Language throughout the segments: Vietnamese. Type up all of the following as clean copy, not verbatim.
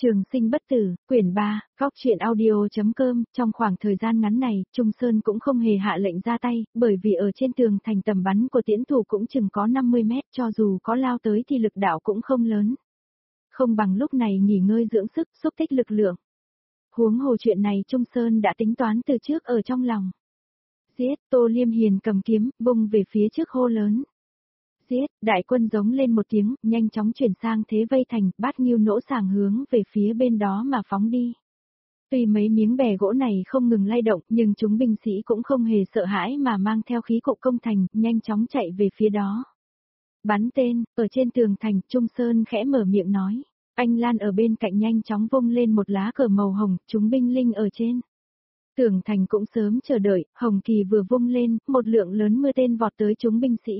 Trường sinh bất tử, quyển 3, góc truyện audio.com, trong khoảng thời gian ngắn này, Trung Sơn cũng không hề hạ lệnh ra tay, bởi vì ở trên tường thành tầm bắn của tiễn thủ cũng chừng có 50 mét, cho dù có lao tới thì lực đạo cũng không lớn. Không bằng lúc này nghỉ ngơi dưỡng sức, xúc tích lực lượng. Huống hồ chuyện này Trung Sơn đã tính toán từ trước ở trong lòng. Giết, Tô Liêm Hiền cầm kiếm, vung về phía trước hô lớn. Giết, đại quân giống lên một tiếng, nhanh chóng chuyển sang thế vây thành, Bát Nghiêu nỗ sàng hướng về phía bên đó mà phóng đi. Tuy mấy miếng bè gỗ này không ngừng lay động, nhưng chúng binh sĩ cũng không hề sợ hãi mà mang theo khí cụ công thành, nhanh chóng chạy về phía đó. Bắn tên, ở trên tường thành, Trung Sơn khẽ mở miệng nói. Anh Lan ở bên cạnh nhanh chóng vung lên một lá cờ màu hồng, chúng binh linh ở trên. Tường thành cũng sớm chờ đợi, hồng kỳ vừa vung lên, một lượng lớn mưa tên vọt tới chúng binh sĩ.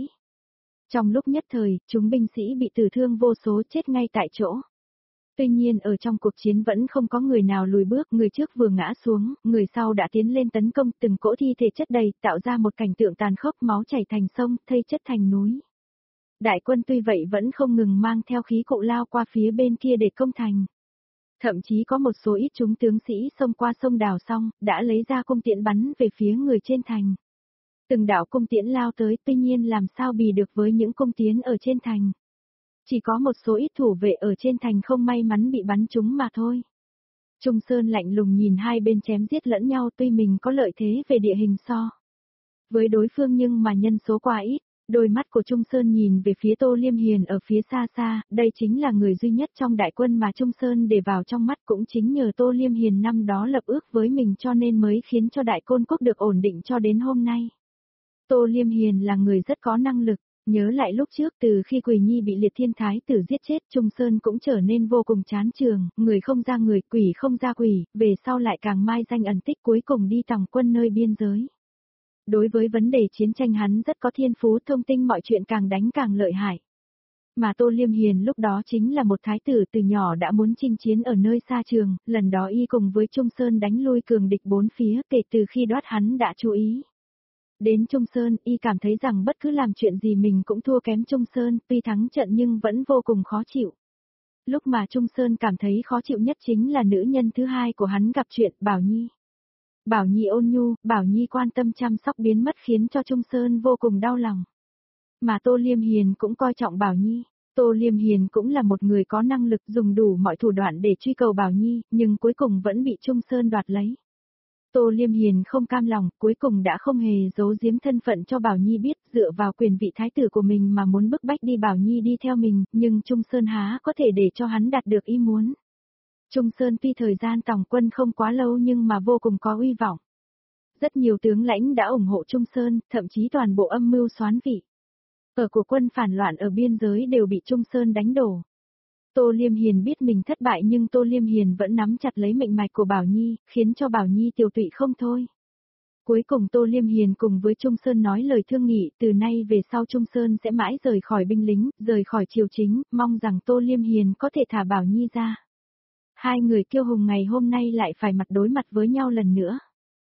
Trong lúc nhất thời, chúng binh sĩ bị tử thương vô số chết ngay tại chỗ. Tuy nhiên ở trong cuộc chiến vẫn không có người nào lùi bước, người trước vừa ngã xuống, người sau đã tiến lên tấn công, từng cỗ thi thể chất đầy, tạo ra một cảnh tượng tàn khốc, máu chảy thành sông, thây chất thành núi. Đại quân tuy vậy vẫn không ngừng mang theo khí cụ lao qua phía bên kia để công thành. Thậm chí có một số ít chúng tướng sĩ xông qua sông đào xong, đã lấy ra cung tiễn bắn về phía người trên thành. Từng đạo cung tiễn lao tới, tuy nhiên làm sao bì được với những cung tiễn ở trên thành. Chỉ có một số ít thủ vệ ở trên thành không may mắn bị bắn trúng mà thôi. Trung Sơn lạnh lùng nhìn hai bên chém giết lẫn nhau, tuy mình có lợi thế về địa hình so với đối phương nhưng mà nhân số quá ít. Đôi mắt của Trung Sơn nhìn về phía Tô Liêm Hiền ở phía xa xa, đây chính là người duy nhất trong đại quân mà Trung Sơn để vào trong mắt, cũng chính nhờ Tô Liêm Hiền năm đó lập ước với mình cho nên mới khiến cho đại côn quốc được ổn định cho đến hôm nay. Tô Liêm Hiền là người rất có năng lực, nhớ lại lúc trước từ khi Quỳ Nhi bị Liệt Thiên Thái tử giết chết, Trung Sơn cũng trở nên vô cùng chán trường, người không ra người, quỷ không ra quỷ, về sau lại càng mai danh ẩn tích, cuối cùng đi tòng quân nơi biên giới. Đối với vấn đề chiến tranh hắn rất có thiên phú, thông tin mọi chuyện càng đánh càng lợi hại. Mà Tô Liêm Hiền lúc đó chính là một thái tử từ nhỏ đã muốn chinh chiến ở nơi xa trường, lần đó y cùng với Trung Sơn đánh lui cường địch bốn phía, kể từ khi đoát hắn đã chú ý. Đến Trung Sơn, y cảm thấy rằng bất cứ làm chuyện gì mình cũng thua kém Trung Sơn, tuy thắng trận nhưng vẫn vô cùng khó chịu. Lúc mà Trung Sơn cảm thấy khó chịu nhất chính là nữ nhân thứ hai của hắn gặp chuyện, Bảo Nhi. Bảo Nhi ôn nhu, Bảo Nhi quan tâm chăm sóc biến mất khiến cho Trung Sơn vô cùng đau lòng. Mà Tô Liêm Hiền cũng coi trọng Bảo Nhi. Tô Liêm Hiền cũng là một người có năng lực dùng đủ mọi thủ đoạn để truy cầu Bảo Nhi, nhưng cuối cùng vẫn bị Trung Sơn đoạt lấy. Tô Liêm Hiền không cam lòng, cuối cùng đã không hề giấu giếm thân phận cho Bảo Nhi biết, dựa vào quyền vị thái tử của mình mà muốn bức bách đi Bảo Nhi đi theo mình, nhưng Trung Sơn há có thể để cho hắn đạt được ý muốn. Trung Sơn tuy thời gian tòng quân không quá lâu nhưng mà vô cùng có uy vọng. Rất nhiều tướng lãnh đã ủng hộ Trung Sơn, thậm chí toàn bộ âm mưu soán vị. Ở của quân phản loạn ở biên giới đều bị Trung Sơn đánh đổ. Tô Liêm Hiền biết mình thất bại nhưng Tô Liêm Hiền vẫn nắm chặt lấy mệnh mạch của Bảo Nhi, khiến cho Bảo Nhi tiêu tụy không thôi. Cuối cùng Tô Liêm Hiền cùng với Trung Sơn nói lời thương nghị, từ nay về sau Trung Sơn sẽ mãi rời khỏi binh lính, rời khỏi triều chính, mong rằng Tô Liêm Hiền có thể thả Bảo Nhi ra. Hai người kiêu hùng ngày hôm nay lại phải mặt đối mặt với nhau lần nữa.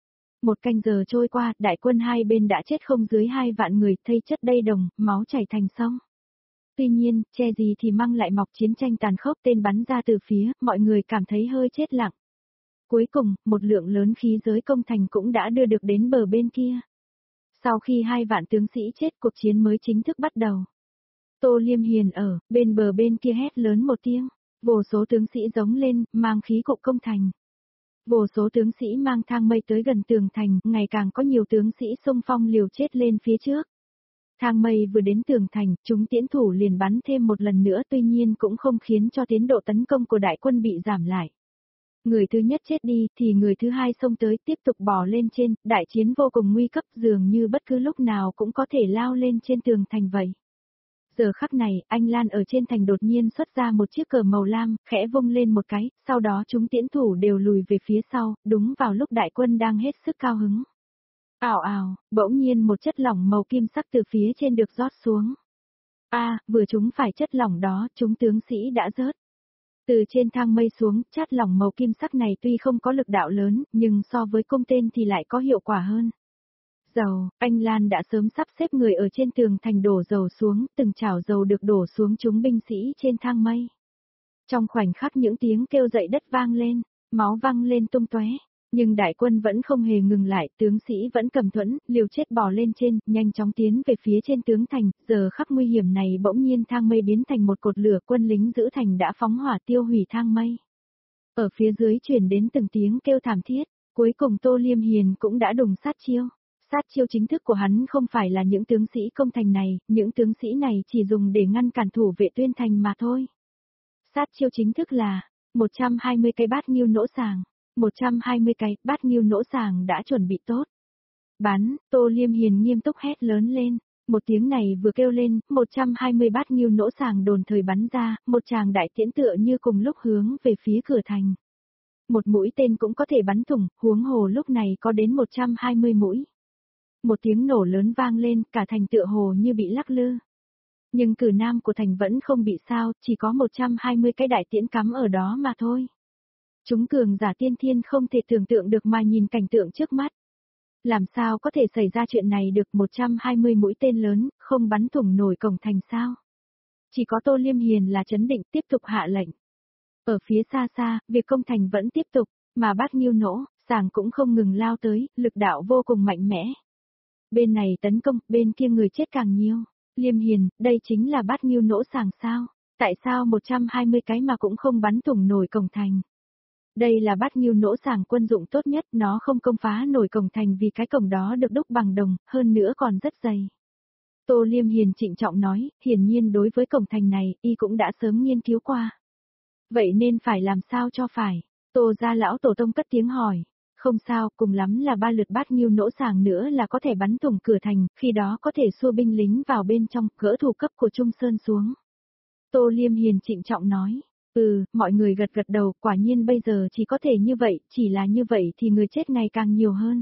Một canh giờ trôi qua, đại quân hai bên đã chết không dưới 2 vạn người, thây chất đầy đồng, máu chảy thành sông. Tuy nhiên, che gì thì măng lại mọc, chiến tranh tàn khốc, tên bắn ra từ phía, mọi người cảm thấy hơi chết lặng. Cuối cùng, một lượng lớn khí giới công thành cũng đã đưa được đến bờ bên kia. Sau khi 2 vạn tướng sĩ chết, cuộc chiến mới chính thức bắt đầu. Tô Liêm Hiền ở bên bờ bên kia hét lớn một tiếng, vô số tướng sĩ giống lên, mang khí cụ công thành. Vô số tướng sĩ mang thang mây tới gần tường thành, ngày càng có nhiều tướng sĩ xung phong liều chết lên phía trước. Thang mây vừa đến tường thành, chúng tiễn thủ liền bắn thêm một lần nữa, tuy nhiên cũng không khiến cho tiến độ tấn công của đại quân bị giảm lại. Người thứ nhất chết đi thì người thứ hai xông tới tiếp tục bò lên trên, đại chiến vô cùng nguy cấp, dường như bất cứ lúc nào cũng có thể lao lên trên tường thành vậy. Giờ khắc này, anh Lan ở trên thành đột nhiên xuất ra một chiếc cờ màu lam, khẽ vung lên một cái, sau đó chúng tiễn thủ đều lùi về phía sau, đúng vào lúc đại quân đang hết sức cao hứng. Ào ào, bỗng nhiên một chất lỏng màu kim sắc từ phía trên được rót xuống. Vừa chúng phải chất lỏng đó, chúng tướng sĩ đã rớt. Từ trên thang mây xuống, chất lỏng màu kim sắc này tuy không có lực đạo lớn, nhưng so với cung tên thì lại có hiệu quả hơn. Dầu, anh Lan đã sớm sắp xếp người ở trên tường thành đổ dầu xuống, từng chảo dầu được đổ xuống chúng binh sĩ trên thang mây. Trong khoảnh khắc những tiếng kêu dậy đất vang lên, máu văng lên tung tóe. Nhưng đại quân vẫn không hề ngừng lại, tướng sĩ vẫn cầm thuẫn, liều chết bò lên trên, nhanh chóng tiến về phía trên tướng thành, giờ khắc nguy hiểm này bỗng nhiên thang mây biến thành một cột lửa, quân lính giữ thành đã phóng hỏa tiêu hủy thang mây. Ở phía dưới truyền đến từng tiếng kêu thảm thiết, cuối cùng Tô Liêm Hiền cũng đã đùng sát chiêu. Sát chiêu chính thức của hắn không phải là những tướng sĩ công thành này, những tướng sĩ này chỉ dùng để ngăn cản thủ vệ Tuyên thành mà thôi. Sát chiêu chính thức là 120 cây bát nghiêu nỗ sàng. 120 cái bát nghiêu nỗ sàng đã chuẩn bị tốt. Bắn, Tô Liêm Hiền nghiêm túc hét lớn lên. Một tiếng này vừa kêu lên, 120 bát nghiêu nỗ sàng đồn thời bắn ra, một tràng đại tiễn tựa như cùng lúc hướng về phía cửa thành. Một mũi tên cũng có thể bắn thủng, huống hồ lúc này có đến 120 mũi. Một tiếng nổ lớn vang lên, cả thành tựa hồ như bị lắc lư. Nhưng cửa nam của thành vẫn không bị sao, chỉ có 120 cái đại tiễn cắm ở đó mà thôi. Chúng cường giả tiên thiên không thể tưởng tượng được mà nhìn cảnh tượng trước mắt. Làm sao có thể xảy ra chuyện này được, 120 mũi tên lớn, không bắn thủng nổi cổng thành sao? Chỉ có Tô Liêm Hiền là trấn định tiếp tục hạ lệnh. Ở phía xa xa, việc công thành vẫn tiếp tục, mà bát nghiêu nỗ, sàng cũng không ngừng lao tới, lực đạo vô cùng mạnh mẽ. Bên này tấn công, bên kia người chết càng nhiều. Liêm Hiền, đây chính là bát nghiêu nỗ sàng sao? Tại sao 120 cái mà cũng không bắn thủng nổi cổng thành? Đây là bát nghiêu nỗ sàng quân dụng tốt nhất, nó không công phá nổi cổng thành vì cái cổng đó được đúc bằng đồng, hơn nữa còn rất dày. Tô Liêm Hiền trịnh trọng nói, hiển nhiên đối với cổng thành này, y cũng đã sớm nghiên cứu qua. Vậy nên phải làm sao cho phải? Tô gia lão tổ tông cất tiếng hỏi. Không sao, cùng lắm là 3 lượt bát nghiêu nỗ sàng nữa là có thể bắn thủng cửa thành, khi đó có thể xua binh lính vào bên trong, gỡ thủ cấp của Trung Sơn xuống. Tô Liêm Hiền trịnh trọng nói. Mọi người gật gật đầu, quả nhiên bây giờ chỉ có thể như vậy, chỉ là như vậy thì người chết ngày càng nhiều hơn.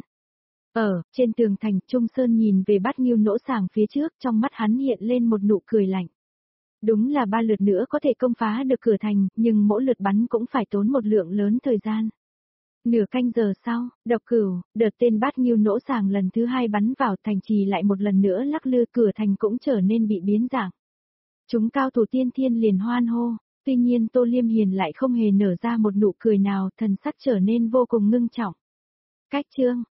Trên tường thành, Trung Sơn nhìn về bát nghiêu nỗ sàng phía trước, trong mắt hắn hiện lên một nụ cười lạnh. Đúng là 3 lượt nữa có thể công phá được cửa thành, nhưng mỗi lượt bắn cũng phải tốn một lượng lớn thời gian. Nửa canh giờ sau, Độc Cửu, đợt tên bát nghiêu nỗ sàng lần thứ 2 bắn vào thành trì lại một lần nữa lắc lư, cửa thành cũng trở nên bị biến dạng. Chúng cao thủ tiên thiên liền hoan hô. Tuy nhiên Tô Liêm Hiền lại không hề nở ra một nụ cười nào, thần sắc trở nên vô cùng ngưng trọng. Cách chương